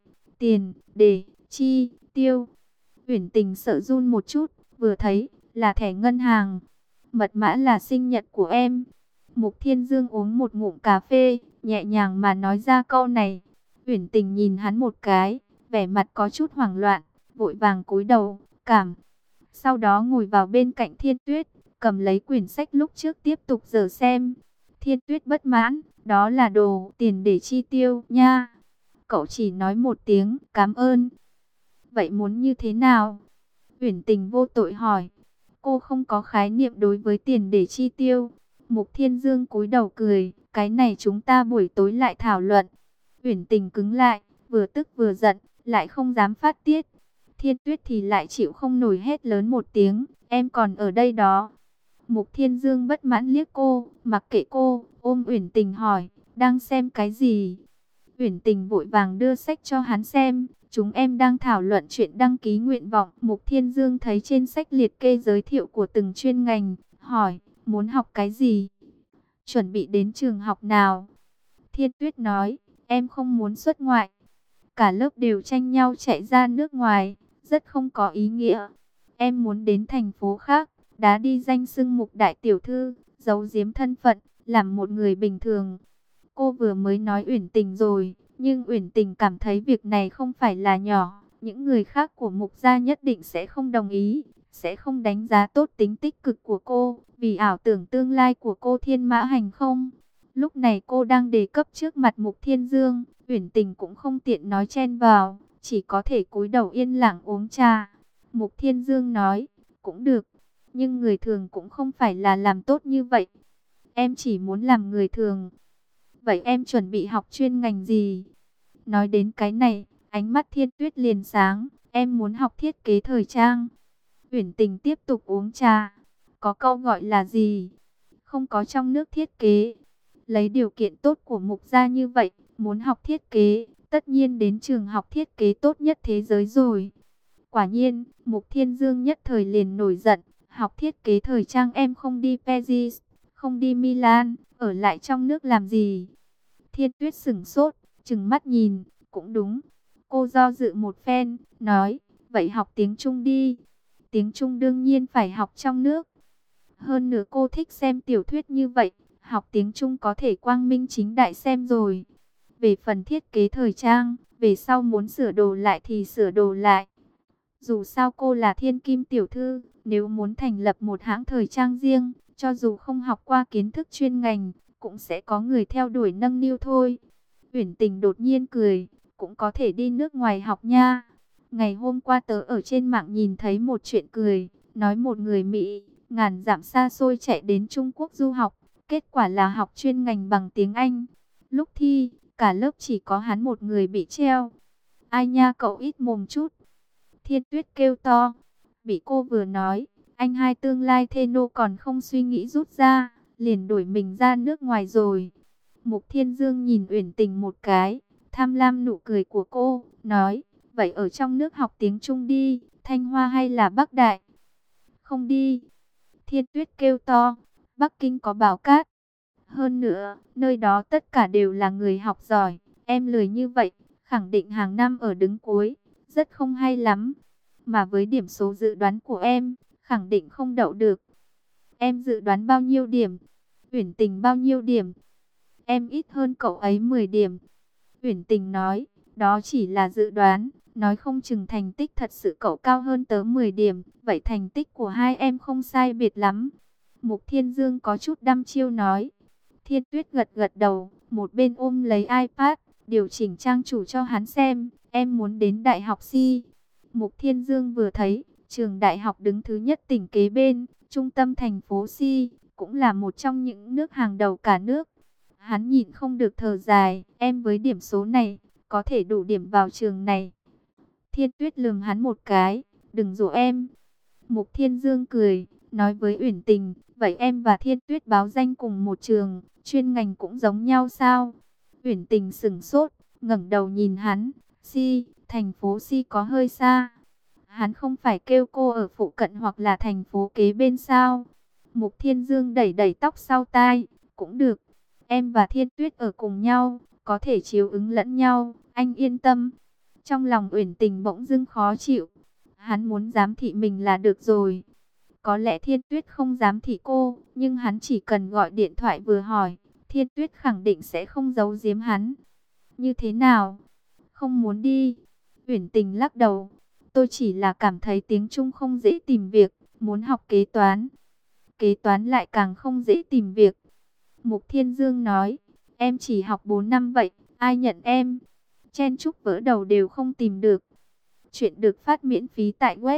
tiền để chi tiêu. Uyển Tình sợ run một chút, vừa thấy là thẻ ngân hàng. Mật mã là sinh nhật của em. Mục Thiên Dương uống một ngụm cà phê, nhẹ nhàng mà nói ra câu này. Uyển Tình nhìn hắn một cái, vẻ mặt có chút hoảng loạn, vội vàng cúi đầu, cảm. Sau đó ngồi vào bên cạnh Thiên Tuyết, cầm lấy quyển sách lúc trước tiếp tục dở xem. Thiên Tuyết bất mãn, đó là đồ tiền để chi tiêu nha. Cậu chỉ nói một tiếng, cảm ơn. Vậy muốn như thế nào? Uyển Tình vô tội hỏi. Cô không có khái niệm đối với tiền để chi tiêu. Mục Thiên Dương cúi đầu cười, cái này chúng ta buổi tối lại thảo luận. Uyển Tình cứng lại, vừa tức vừa giận, lại không dám phát tiết. Thiên Tuyết thì lại chịu không nổi, hét lớn một tiếng, em còn ở đây đó. Mục Thiên Dương bất mãn liếc cô, mặc kệ cô, ôm Uyển Tình hỏi, đang xem cái gì? Uyển Tình vội vàng đưa sách cho hắn xem, chúng em đang thảo luận chuyện đăng ký nguyện vọng. Mục Thiên Dương thấy trên sách liệt kê giới thiệu của từng chuyên ngành, hỏi, muốn học cái gì? Chuẩn bị đến trường học nào? Thiên Tuyết nói, em không muốn xuất ngoại. Cả lớp đều tranh nhau chạy ra nước ngoài, rất không có ý nghĩa. Em muốn đến thành phố khác, đá đi danh xưng Mục đại tiểu thư, giấu giếm thân phận, làm một người bình thường. Cô vừa mới nói Uyển Tình rồi, nhưng Uyển Tình cảm thấy việc này không phải là nhỏ. Những người khác của Mục gia nhất định sẽ không đồng ý, sẽ không đánh giá tốt tính tích cực của cô, vì ảo tưởng tương lai của cô thiên mã hành không. Lúc này cô đang đề cấp trước mặt Mục Thiên Dương, Uyển Tình cũng không tiện nói chen vào, chỉ có thể cúi đầu yên lặng uống trà. Mục Thiên Dương nói, cũng được, nhưng người thường cũng không phải là làm tốt như vậy. Em chỉ muốn làm người thường. Vậy em chuẩn bị học chuyên ngành gì? Nói đến cái này, ánh mắt Thiên Tuyết liền sáng, em muốn học thiết kế thời trang. Uyển Tình tiếp tục uống trà. Có câu gọi là gì? Không có trong nước thiết kế. Lấy điều kiện tốt của Mục gia như vậy, muốn học thiết kế, tất nhiên đến trường học thiết kế tốt nhất thế giới rồi. Quả nhiên, Mục Thiên Dương nhất thời liền nổi giận, học thiết kế thời trang em không đi Paris, không đi Milan, ở lại trong nước làm gì? Thiên Tuyết sửng sốt, trừng mắt nhìn, cũng đúng. Cô do dự một phen, nói, vậy học tiếng Trung đi. Tiếng Trung đương nhiên phải học trong nước. Hơn nữa cô thích xem tiểu thuyết như vậy, học tiếng Trung có thể quang minh chính đại xem rồi. Về phần thiết kế thời trang, về sau muốn sửa đồ lại thì sửa đồ lại. Dù sao cô là thiên kim tiểu thư, nếu muốn thành lập một hãng thời trang riêng, cho dù không học qua kiến thức chuyên ngành, cũng sẽ có người theo đuổi nâng niu thôi. Uyển Tình đột nhiên cười, cũng có thể đi nước ngoài học nha. Ngày hôm qua tớ ở trên mạng nhìn thấy một chuyện cười, nói một người Mỹ, ngàn dặm xa xôi chạy đến Trung Quốc du học, kết quả là học chuyên ngành bằng tiếng Anh. Lúc thi, cả lớp chỉ có hắn một người bị treo. Ai nha, cậu ít mồm chút. Thiên Tuyết kêu to, bị cô vừa nói, anh hai tương lai thê nô còn không suy nghĩ rút ra, liền đuổi mình ra nước ngoài rồi. Mục Thiên Dương nhìn Uyển Tình một cái, tham lam nụ cười của cô, nói, vậy ở trong nước học tiếng Trung đi, Thanh Hoa hay là Bắc Đại? Không đi. Thiên Tuyết kêu to, Bắc Kinh có Bảo Cát. Hơn nữa, nơi đó tất cả đều là người học giỏi, em lười như vậy, khẳng định hàng năm ở đứng cuối, rất không hay lắm. Mà với điểm số dự đoán của em, khẳng định không đậu được. Em dự đoán bao nhiêu điểm? Uyển Tình bao nhiêu điểm? Em ít hơn cậu ấy 10 điểm. Uyển Tình nói, đó chỉ là dự đoán, nói không chừng thành tích thật sự cậu cao hơn tớ 10 điểm, vậy thành tích của hai em không sai biệt lắm. Mục Thiên Dương có chút đăm chiêu nói. Thiên Tuyết gật gật đầu, một bên ôm lấy iPad, điều chỉnh trang chủ cho hắn xem, em muốn đến đại học Si. Mục Thiên Dương vừa thấy, trường đại học đứng thứ nhất tỉnh kế bên, trung tâm thành phố Si, cũng là một trong những nước hàng đầu cả nước. Hắn nhịn không được thở dài, em với điểm số này, có thể đủ điểm vào trường này. Thiên Tuyết lườm hắn một cái, đừng dỗ em. Mục Thiên Dương cười, nói với Uyển Tình, vậy em và Thiên Tuyết báo danh cùng một trường, chuyên ngành cũng giống nhau sao? Uyển Tình sững sốt, ngẩng đầu nhìn hắn, Si, thành phố Si có hơi xa. Hắn không phải kêu cô ở phụ cận hoặc là thành phố kế bên sao? Mục Thiên Dương đẩy đẩy tóc sau tai, cũng được. Em và Thiên Tuyết ở cùng nhau, có thể chiếu ứng lẫn nhau, anh yên tâm. Trong lòng Uyển Tình bỗng dưng khó chịu. Hắn muốn giám thị mình là được rồi. Có lẽ Thiên Tuyết không giám thị cô, nhưng hắn chỉ cần gọi điện thoại vừa hỏi, Thiên Tuyết khẳng định sẽ không giấu giếm hắn. Như thế nào? Không muốn đi. Uyển Tình lắc đầu. Tôi chỉ là cảm thấy tiếng Trung không dễ tìm việc, muốn học kế toán. Kế toán lại càng không dễ tìm việc. Mục Thiên Dương nói, em chỉ học 4 năm vậy, ai nhận em? Chen chúc vỡ đầu đều không tìm được. Chuyện được phát miễn phí tại web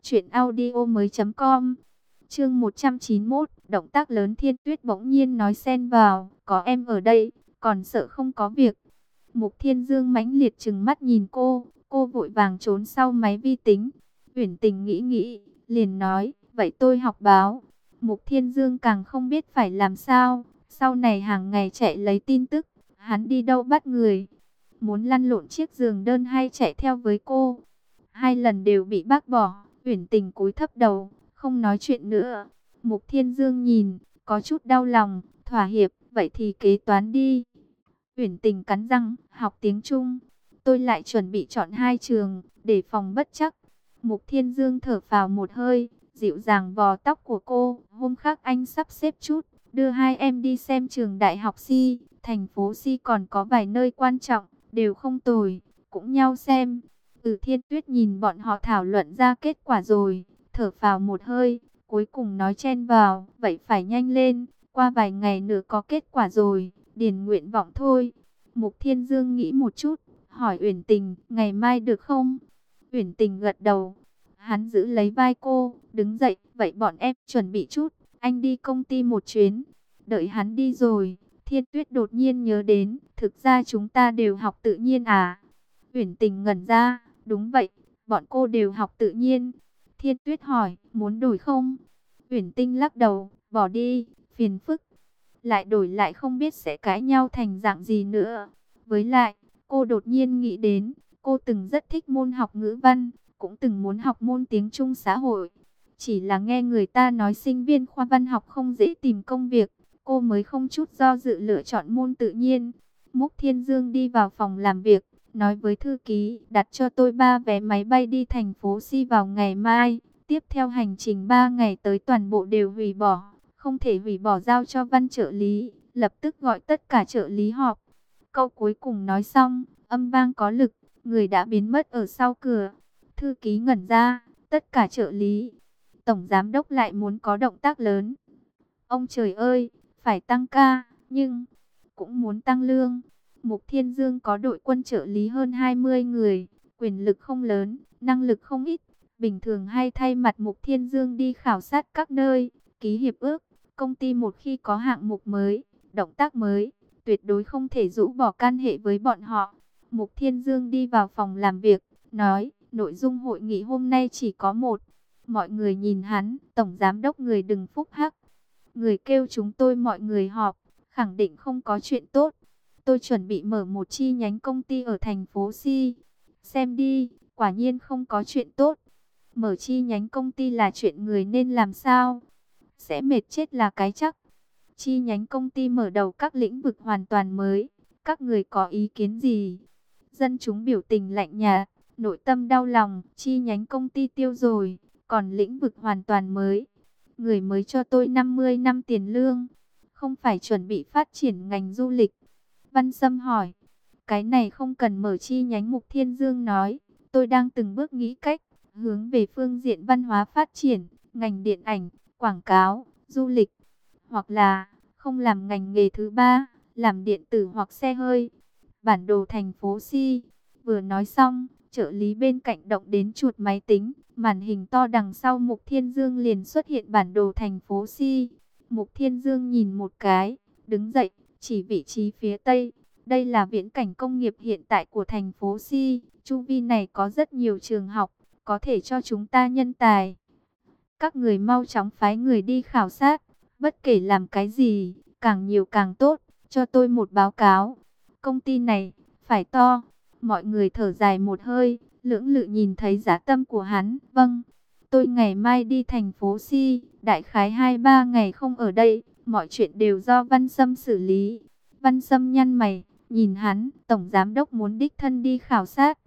truyệnaudiomoi.com. Chương 191, động tác lớn. Thiên Tuyết bỗng nhiên nói xen vào, có em ở đây, còn sợ không có việc. Mục Thiên Dương mãnh liệt trừng mắt nhìn cô vội vàng trốn sau máy vi tính. Uyển Tình nghĩ nghĩ, liền nói, vậy tôi học báo. Mục Thiên Dương càng không biết phải làm sao, sau này hàng ngày chạy lấy tin tức, hắn đi đâu bắt người. Muốn lăn lộn chiếc giường đơn hay chạy theo với cô. 2 lần đều bị bác bỏ. Uyển Tình cúi thấp đầu, không nói chuyện nữa. Mục Thiên Dương nhìn, có chút đau lòng, thỏa hiệp, vậy thì kế toán đi. Uyển Tình cắn răng, học tiếng Trung. Tôi lại chuẩn bị chọn 2 trường, để phòng bất trắc. Mục Thiên Dương thở phào một hơi, dịu dàng vò tóc của cô. Hôm khác anh sắp xếp chút, đưa hai em đi xem trường đại học Si. Thành phố Si còn có vài nơi quan trọng, đều không tồi, cũng nhau xem. Thiên Tuyết nhìn bọn họ thảo luận ra kết quả rồi, thở phào một hơi, cuối cùng nói chen vào, vậy phải nhanh lên, qua vài ngày nữa có kết quả rồi, điền nguyện vọng thôi. Mục Thiên Dương nghĩ một chút, hỏi Uyển Tình, ngày mai được không? Uyển Tình gật đầu. Hắn giữ lấy vai cô, đứng dậy, vậy bọn em chuẩn bị chút, anh đi công ty một chuyến. Đợi hắn đi rồi, Thiên Tuyết đột nhiên nhớ đến, thực ra chúng ta đều học tự nhiên à? Uyển Tình ngẩn ra, đúng vậy, bọn cô đều học tự nhiên. Thiên Tuyết hỏi, muốn đổi không? Uyển Tinh lắc đầu, bỏ đi, phiền phức. Lại đổi lại không biết sẽ cãi nhau thành dạng gì nữa. Với lại, cô đột nhiên nghĩ đến, cô từng rất thích môn học ngữ văn, cũng từng muốn học môn tiếng Trung xã hội. Chỉ là nghe người ta nói sinh viên khoa văn học không dễ tìm công việc, cô mới không chút do dự lựa chọn môn tự nhiên. Mục Thiên Dương đi vào phòng làm việc, nói với thư ký, đặt cho tôi 3 vé máy bay đi thành phố Si vào ngày mai. Tiếp theo hành trình 3 ngày tới toàn bộ đều hủy bỏ, không thể hủy bỏ giao cho Văn trợ lý, lập tức gọi tất cả trợ lý họp. Câu cuối cùng nói xong, âm vang có lực, người đã biến mất ở sau cửa. Thư ký ngẩn ra, tất cả trợ lý. Tổng giám đốc lại muốn có động tác lớn. Ông trời ơi, phải tăng ca, nhưng cũng muốn tăng lương. Mục Thiên Dương có đội quân trợ lý hơn 20 người, quyền lực không lớn, năng lực không ít. Bình thường hay thay mặt Mục Thiên Dương đi khảo sát các nơi, ký hiệp ước. Công ty một khi có hạng mục mới, động tác mới, tuyệt đối không thể rũ bỏ can hệ với bọn họ. Mục Thiên Dương đi vào phòng làm việc, nói, nội dung hội nghị hôm nay chỉ có một. Mọi người nhìn hắn, tổng giám đốc người đừng phúc hắc. Người kêu chúng tôi mọi người họp, khẳng định không có chuyện tốt. Tôi chuẩn bị mở một chi nhánh công ty ở thành phố Si. Xem đi, quả nhiên không có chuyện tốt. Mở chi nhánh công ty là chuyện người nên làm sao? Sẽ mệt chết là cái chắc. Chi nhánh công ty mở đầu các lĩnh vực hoàn toàn mới. Các người có ý kiến gì? Dân chúng biểu tình lạnh nhạt, nội tâm đau lòng. Chi nhánh công ty tiêu rồi, còn lĩnh vực hoàn toàn mới. Người mới cho tôi 50 năm tiền lương. Không phải chuẩn bị phát triển ngành du lịch. Văn Sâm hỏi. Cái này không cần mở chi nhánh. Mục Thiên Dương nói. Tôi đang từng bước nghĩ cách, hướng về phương diện văn hóa phát triển, ngành điện ảnh, quảng cáo, du lịch. Hoặc là, không làm ngành nghề thứ ba, làm điện tử hoặc xe hơi. Bản đồ thành phố Si. Vừa nói xong, trợ lý bên cạnh động đến chuột máy tính. Màn hình to đằng sau Mục Thiên Dương liền xuất hiện bản đồ thành phố Si. Mục Thiên Dương nhìn một cái, đứng dậy, chỉ vị trí phía tây. Đây là viễn cảnh công nghiệp hiện tại của thành phố Si. Chu vi này có rất nhiều trường học, có thể cho chúng ta nhân tài. Các người mau chóng phái người đi khảo sát, bất kể làm cái gì, càng nhiều càng tốt, cho tôi một báo cáo. Công ty này, phải to. Mọi người thở dài một hơi, lưỡng lự nhìn thấy dã tâm của hắn. Vâng, tôi ngày mai đi thành phố Si, đại khái 2-3 ngày không ở đây, mọi chuyện đều do Văn Sâm xử lý. Văn Sâm nhăn mày, nhìn hắn, tổng giám đốc muốn đích thân đi khảo sát.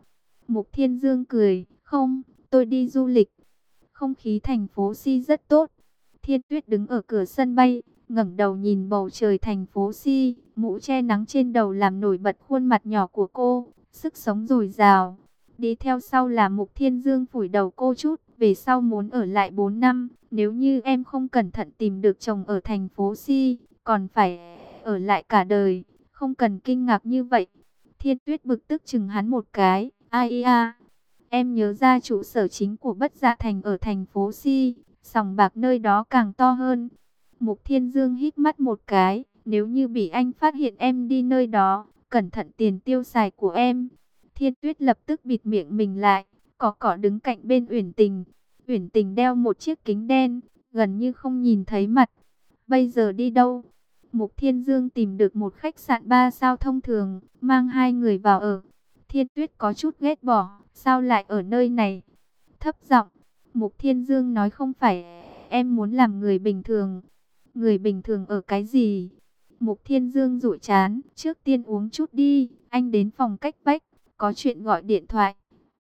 Mục Thiên Dương cười, không, tôi đi du lịch. Không khí thành phố Si rất tốt. Thiên Tuyết đứng ở cửa sân bay, ngẩng đầu nhìn bầu trời thành phố Si, mũ che nắng trên đầu làm nổi bật khuôn mặt nhỏ của cô, sức sống dồi dào. Đi theo sau là Mục Thiên Dương phủi đầu cô chút, về sau muốn ở lại 4 năm, nếu như em không cẩn thận tìm được chồng ở thành phố Si, còn phải ở lại cả đời, không cần kinh ngạc như vậy. Thiên Tuyết bực tức chừng hắn một cái, ai à, em nhớ ra trụ sở chính của Bất Dạ Thành ở thành phố Si, sòng bạc nơi đó càng to hơn. Mục Thiên Dương hít mắt một cái, nếu như bị anh phát hiện em đi nơi đó, cẩn thận tiền tiêu xài của em. Thiên Tuyết lập tức bịt miệng mình lại, cỏ cỏ đứng cạnh bên Uyển Tình. Uyển Tình đeo một chiếc kính đen, gần như không nhìn thấy mặt. Bây giờ đi đâu? Mục Thiên Dương tìm được một khách sạn 3 sao thông thường, mang hai người vào ở. Thiên Tuyết có chút ghét bỏ, sao lại ở nơi này? Thấp giọng, Mục Thiên Dương nói không phải, em muốn làm người bình thường. Người bình thường ở cái gì? Mục Thiên Dương dụi chán, trước tiên uống chút đi, anh đến phòng cách vách, có chuyện gọi điện thoại.